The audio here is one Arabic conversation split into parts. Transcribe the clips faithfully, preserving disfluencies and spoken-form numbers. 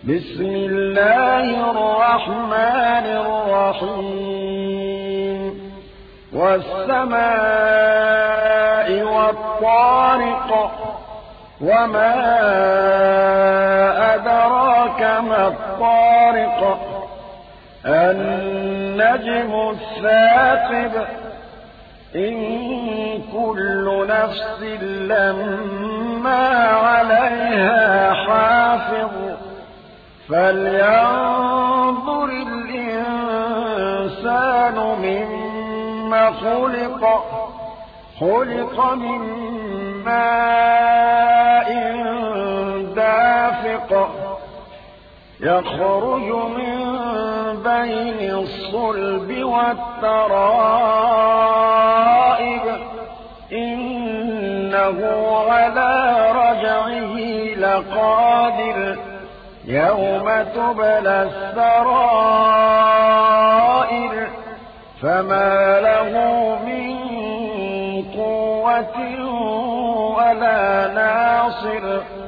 بسم الله الرحمن الرحيم والسماء والطارق وما أدراك ما الطارق النجم الثاقب إن كل نفس لما عليها حافظ فلينظر الإنسان مما خلق خلق من ماء دافق يخرج من بين الصلب والترائب إنه على رجعه لقادر يوم تبلى السرائر فما له من قوة ولا ناصر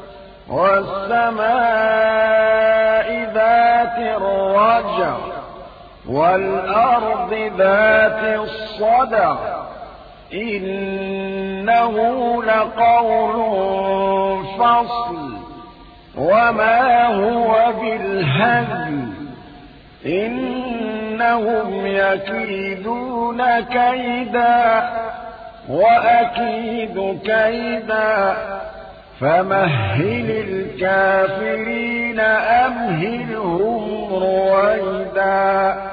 والسماء ذات الرجع والأرض ذات الصدع إنه لقول فصل وما هو بالهزل إنهم يكيدون كيدا وأكيد كيدا فمهل الكافرين أمهلهم رويدا